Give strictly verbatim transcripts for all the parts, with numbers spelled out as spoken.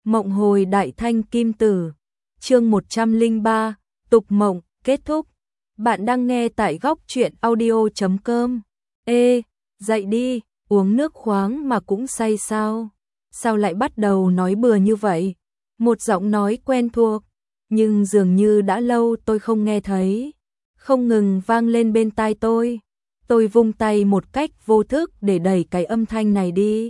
Mộng hồi đại thanh kim tử. Chương một trăm lẻ ba, tục mộng, kết thúc. Bạn đang nghe tại góc truyện audio chấm com. Ê, dậy đi, uống nước khoáng mà cũng say sao? Sao lại bắt đầu nói bừa như vậy? Một giọng nói quen thuộc, nhưng dường như đã lâu tôi không nghe thấy, không ngừng vang lên bên tai tôi. Tôi vung tay một cách vô thức để đẩy cái âm thanh này đi.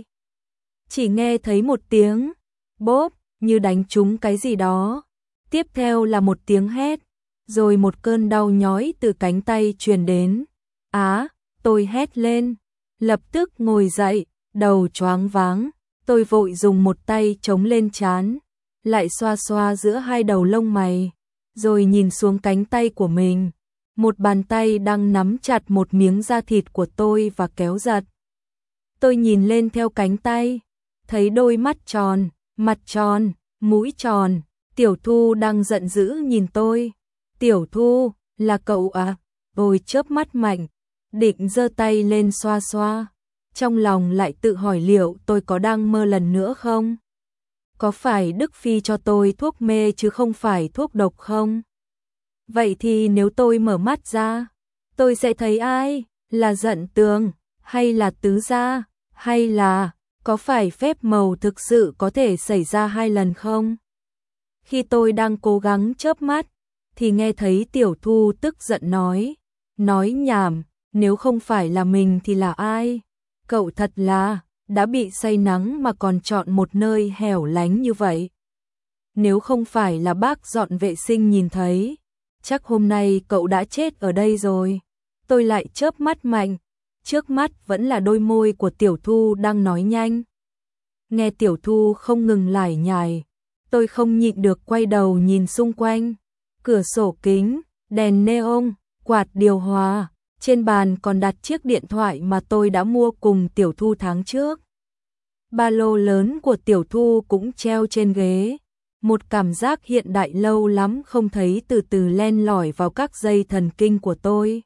Chỉ nghe thấy một tiếng bốp như đánh trúng cái gì đó. Tiếp theo là một tiếng hét, rồi một cơn đau nhói từ cánh tay truyền đến. Á, tôi hét lên, lập tức ngồi dậy, đầu choáng váng. Tôi vội dùng một tay chống lên trán, lại xoa xoa giữa hai đầu lông mày, rồi nhìn xuống cánh tay của mình. Một bàn tay đang nắm chặt một miếng da thịt của tôi và kéo giật. Tôi nhìn lên theo cánh tay, thấy đôi mắt tròn, mặt tròn, mũi tròn. Tiểu Thu đang giận dữ nhìn tôi. Tiểu Thu, là cậu à? Tôi chớp mắt mạnh, định giơ tay lên xoa xoa. Trong lòng lại tự hỏi liệu tôi có đang mơ lần nữa không? Có phải Đức Phi cho tôi thuốc mê chứ không phải thuốc độc không? Vậy thì nếu tôi mở mắt ra, tôi sẽ thấy ai? Là Dận Tường, hay là Tứ Gia, hay là có phải phép màu thực sự có thể xảy ra hai lần không? Khi tôi đang cố gắng chớp mắt, thì nghe thấy Tiểu Thu tức giận nói, nói nhảm, nếu không phải là mình thì là ai? Cậu thật là, đã bị say nắng mà còn chọn một nơi hẻo lánh như vậy. Nếu không phải là bác dọn vệ sinh nhìn thấy, chắc hôm nay cậu đã chết ở đây rồi. Tôi lại chớp mắt mạnh, trước mắt vẫn là đôi môi của Tiểu Thu đang nói nhanh. Nghe Tiểu Thu không ngừng lải nhải, tôi không nhịn được quay đầu nhìn xung quanh. Cửa sổ kính, đèn neon, quạt điều hòa, trên bàn còn đặt chiếc điện thoại mà tôi đã mua cùng Tiểu Thu tháng trước. Ba lô lớn của Tiểu Thu cũng treo trên ghế. Một cảm giác hiện đại lâu lắm không thấy từ từ len lỏi vào các dây thần kinh của tôi.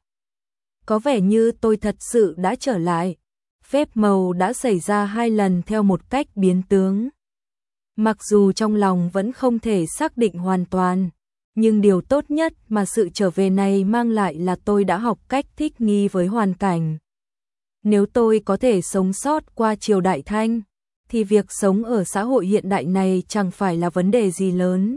Có vẻ như tôi thật sự đã trở lại. Phép màu đã xảy ra hai lần theo một cách biến tướng. Mặc dù trong lòng vẫn không thể xác định hoàn toàn, nhưng điều tốt nhất mà sự trở về này mang lại là tôi đã học cách thích nghi với hoàn cảnh. Nếu tôi có thể sống sót qua triều đại Thanh, thì việc sống ở xã hội hiện đại này chẳng phải là vấn đề gì lớn.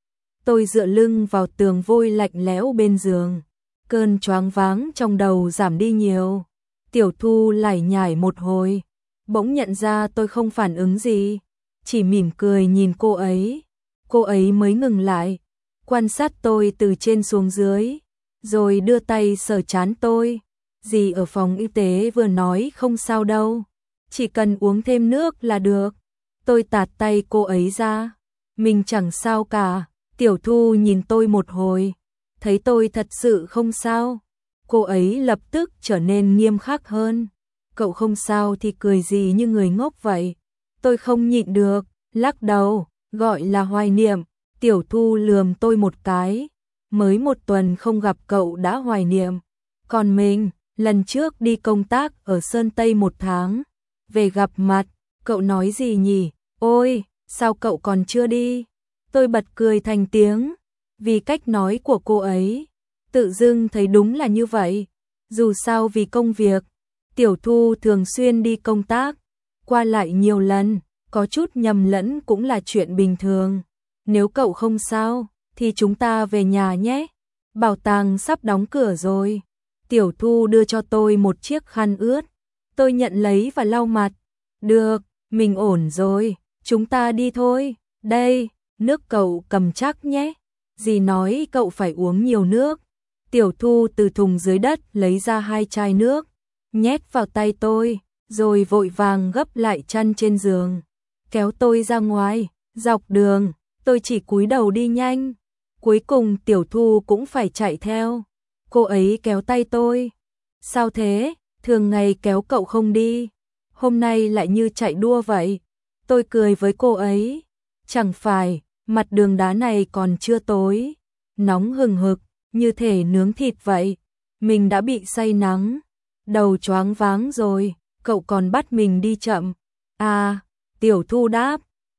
Tôi dựa lưng vào tường vôi lạnh lẽo bên giường, cơn choáng váng trong đầu giảm đi nhiều. Tiểu Thu lải nhải một hồi, bỗng nhận ra tôi không phản ứng gì, chỉ mỉm cười nhìn cô ấy. Cô ấy mới ngừng lại, quan sát tôi từ trên xuống dưới, rồi đưa tay sờ trán tôi. Dì ở phòng y tế vừa nói không sao đâu, chỉ cần uống thêm nước là được. Tôi tạt tay cô ấy ra, mình chẳng sao cả. Tiểu Thu nhìn tôi một hồi, thấy tôi thật sự không sao, cô ấy lập tức trở nên nghiêm khắc hơn. Cậu không sao thì cười gì như người ngốc vậy? Tôi không nhịn được, lắc đầu, gọi là hoài niệm. Tiểu Thu lườm tôi một cái, mới một tuần không gặp cậu đã hoài niệm. Còn mình, lần trước đi công tác ở Sơn Tây một tháng, về gặp mặt, cậu nói gì nhỉ? Ôi, sao cậu còn chưa đi? Tôi bật cười thành tiếng, vì cách nói của cô ấy, tự dưng thấy đúng là như vậy. Dù sao vì công việc, Tiểu Thu thường xuyên đi công tác, qua lại nhiều lần, có chút nhầm lẫn cũng là chuyện bình thường. Nếu cậu không sao, thì chúng ta về nhà nhé. Bảo tàng sắp đóng cửa rồi. Tiểu Thu đưa cho tôi một chiếc khăn ướt. Tôi nhận lấy và lau mặt. Được, mình ổn rồi, chúng ta đi thôi. Đây, nước cậu cầm chắc nhé. Dì nói cậu phải uống nhiều nước. Tiểu Thu từ thùng dưới đất lấy ra hai chai nước, nhét vào tay tôi, rồi vội vàng gấp lại chăn trên giường, kéo tôi ra ngoài. Dọc đường, tôi chỉ cúi đầu đi nhanh. Cuối cùng Tiểu Thu cũng phải chạy theo. Cô ấy kéo tay tôi. Sao thế? Thường ngày kéo cậu không đi, hôm nay lại như chạy đua vậy. Tôi cười với cô ấy. Chẳng phải, mặt đường đá này còn chưa tối, nóng hừng hực, như thể nướng thịt vậy. Mình đã bị say nắng, đầu choáng váng rồi, cậu còn bắt mình đi chậm. À, Tiểu Thu đáp,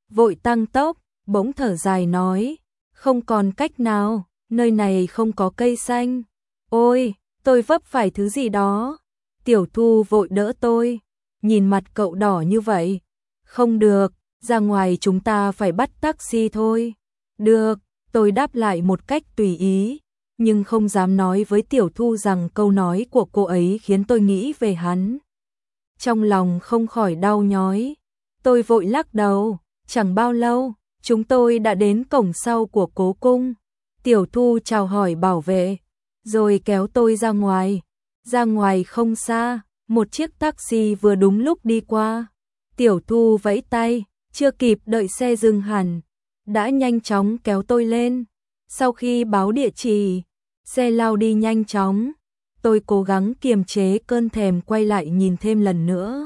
vội tăng tốc, bỗng thở dài nói, không còn cách nào, nơi này không có cây xanh. Ôi, tôi vấp phải thứ gì đó. Tiểu Thu vội đỡ tôi, nhìn mặt cậu đỏ như vậy. Không được, ra ngoài chúng ta phải bắt taxi thôi. Được, tôi đáp lại một cách tùy ý, nhưng không dám nói với Tiểu Thu rằng câu nói của cô ấy khiến tôi nghĩ về hắn. Trong lòng không khỏi đau nhói, tôi vội lắc đầu, chẳng bao lâu, chúng tôi đã đến cổng sau của cố cung. Tiểu Thu chào hỏi bảo vệ, rồi kéo tôi ra ngoài. Ra ngoài không xa, một chiếc taxi vừa đúng lúc đi qua. Tiểu Thu vẫy tay, chưa kịp đợi xe dừng hẳn, đã nhanh chóng kéo tôi lên. Sau khi báo địa chỉ, xe lao đi nhanh chóng. Tôi cố gắng kiềm chế cơn thèm quay lại nhìn thêm lần nữa.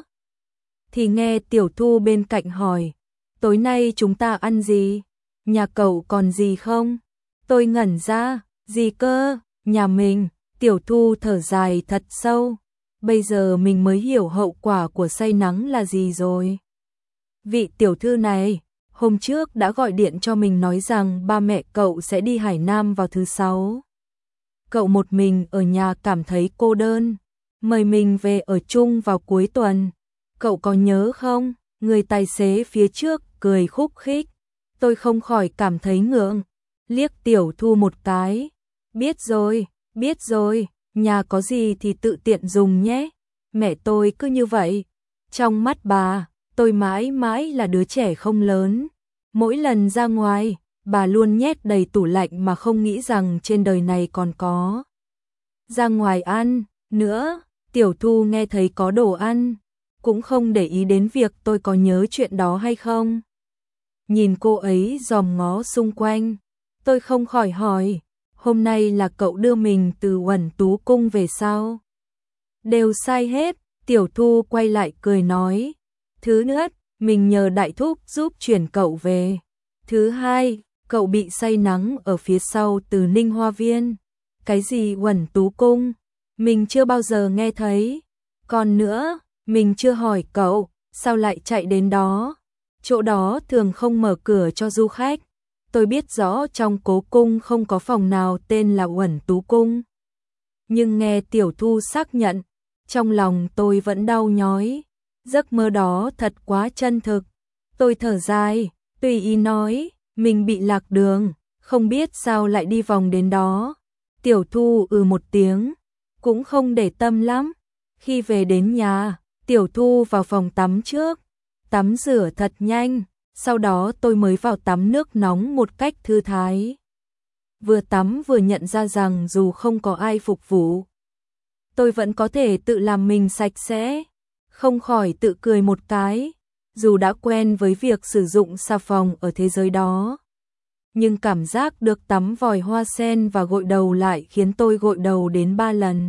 Thì nghe Tiểu Thu bên cạnh hỏi, tối nay chúng ta ăn gì? Nhà cậu còn gì không? Tôi ngẩn ra, gì cơ? Nhà mình. Tiểu Thu thở dài thật sâu. Bây giờ mình mới hiểu hậu quả của say nắng là gì rồi. Vị tiểu thư này, hôm trước đã gọi điện cho mình nói rằng ba mẹ cậu sẽ đi Hải Nam vào thứ sáu. Cậu một mình ở nhà cảm thấy cô đơn, mời mình về ở chung vào cuối tuần. Cậu có nhớ không? Người tài xế phía trước cười khúc khích. Tôi không khỏi cảm thấy ngượng, liếc Tiểu Thu một cái. Biết rồi, biết rồi, nhà có gì thì tự tiện dùng nhé. Mẹ tôi cứ như vậy. Trong mắt bà, tôi mãi mãi là đứa trẻ không lớn. Mỗi lần ra ngoài, bà luôn nhét đầy tủ lạnh mà không nghĩ rằng trên đời này còn có. Ra ngoài ăn, nữa, Tiểu Thu nghe thấy có đồ ăn, cũng không để ý đến việc tôi có nhớ chuyện đó hay không. Nhìn cô ấy dòm ngó xung quanh, tôi không khỏi hỏi, hôm nay là cậu đưa mình từ Uẩn Tú Cung về sao? Đều sai hết, Tiểu Thu quay lại cười nói. Thứ nhất, mình nhờ đại thúc giúp chuyển cậu về. Thứ hai, cậu bị say nắng ở phía sau từ Ninh Hoa Viên. Cái gì Uẩn Tú Cung? Mình chưa bao giờ nghe thấy. Còn nữa, mình chưa hỏi cậu, sao lại chạy đến đó? Chỗ đó thường không mở cửa cho du khách. Tôi biết rõ trong cố cung không có phòng nào tên là Uẩn Tú Cung. Nhưng nghe Tiểu Thu xác nhận, trong lòng tôi vẫn đau nhói. Giấc mơ đó thật quá chân thực. Tôi thở dài, tùy ý nói, mình bị lạc đường, không biết sao lại đi vòng đến đó. Tiểu Thu ừ một tiếng, cũng không để tâm lắm. Khi về đến nhà, Tiểu Thu vào phòng tắm trước, tắm rửa thật nhanh, sau đó tôi mới vào tắm nước nóng một cách thư thái. Vừa tắm vừa nhận ra rằng dù không có ai phục vụ, tôi vẫn có thể tự làm mình sạch sẽ. Không khỏi tự cười một cái, dù đã quen với việc sử dụng xà phòng ở thế giới đó. Nhưng cảm giác được tắm vòi hoa sen và gội đầu lại khiến tôi gội đầu đến ba lần.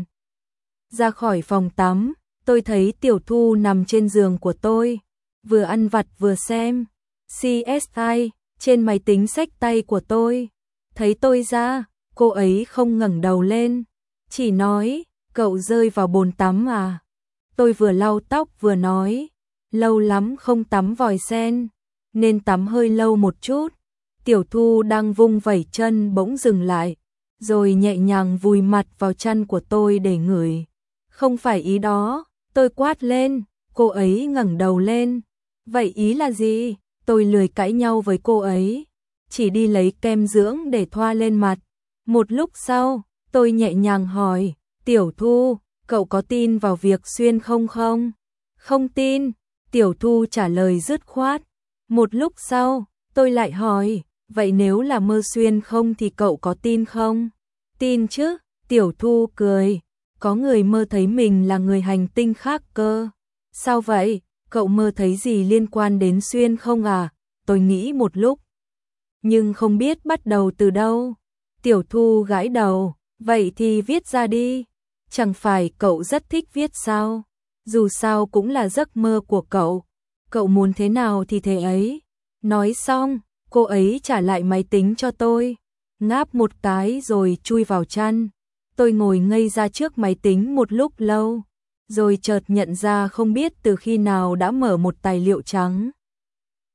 Ra khỏi phòng tắm, tôi thấy Tiểu Thu nằm trên giường của tôi, vừa ăn vặt vừa xem xê ét i trên máy tính xách tay của tôi. Thấy tôi ra, cô ấy không ngẩng đầu lên, chỉ nói, cậu rơi vào bồn tắm à? Tôi vừa lau tóc vừa nói, lâu lắm không tắm vòi sen, nên tắm hơi lâu một chút. Tiểu Thu đang vung vẩy chân bỗng dừng lại, rồi nhẹ nhàng vùi mặt vào chăn của tôi để ngửi. Không phải ý đó, tôi quát lên, cô ấy ngẩng đầu lên. Vậy ý là gì? Tôi lười cãi nhau với cô ấy, chỉ đi lấy kem dưỡng để thoa lên mặt. Một lúc sau, tôi nhẹ nhàng hỏi, Tiểu Thu, cậu có tin vào việc xuyên không không? Không tin, Tiểu Thu trả lời dứt khoát. Một lúc sau, tôi lại hỏi, vậy nếu là mơ xuyên không thì cậu có tin không? Tin chứ, Tiểu Thu cười, có người mơ thấy mình là người hành tinh khác cơ. Sao vậy, cậu mơ thấy gì liên quan đến xuyên không à? Tôi nghĩ một lúc, nhưng không biết bắt đầu từ đâu. Tiểu Thu gãi đầu, vậy thì viết ra đi. Chẳng phải cậu rất thích viết sao? Dù sao cũng là giấc mơ của cậu. Cậu muốn thế nào thì thế ấy. Nói xong, cô ấy trả lại máy tính cho tôi, ngáp một cái rồi chui vào chăn. Tôi ngồi ngây ra trước máy tính một lúc lâu, rồi chợt nhận ra không biết từ khi nào đã mở một tài liệu trắng.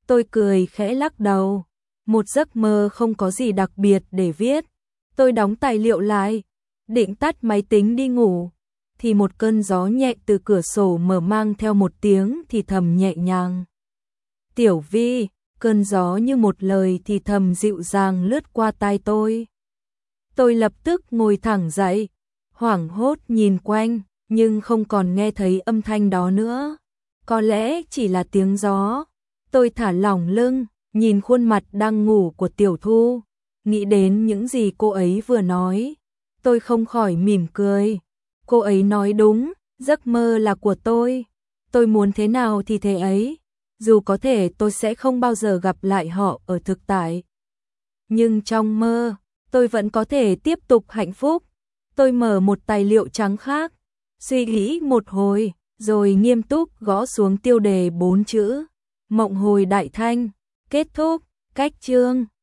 Tôi cười khẽ lắc đầu. Một giấc mơ không có gì đặc biệt để viết. Tôi đóng tài liệu lại, định tắt máy tính đi ngủ, thì một cơn gió nhẹ từ cửa sổ mở mang theo một tiếng thì thầm nhẹ nhàng. Tiểu Vi, cơn gió như một lời thì thầm dịu dàng lướt qua tai tôi. Tôi lập tức ngồi thẳng dậy, hoảng hốt nhìn quanh, nhưng không còn nghe thấy âm thanh đó nữa. Có lẽ chỉ là tiếng gió. Tôi thả lỏng lưng, nhìn khuôn mặt đang ngủ của Tiểu Thu, nghĩ đến những gì cô ấy vừa nói. Tôi không khỏi mỉm cười. Cô ấy nói đúng, giấc mơ là của tôi. Tôi muốn thế nào thì thế ấy. Dù có thể tôi sẽ không bao giờ gặp lại họ ở thực tại. Nhưng trong mơ, tôi vẫn có thể tiếp tục hạnh phúc. Tôi mở một tài liệu trắng khác, suy nghĩ một hồi, rồi nghiêm túc gõ xuống tiêu đề bốn chữ. Mộng hồi đại thanh. Kết thúc. Cách chương.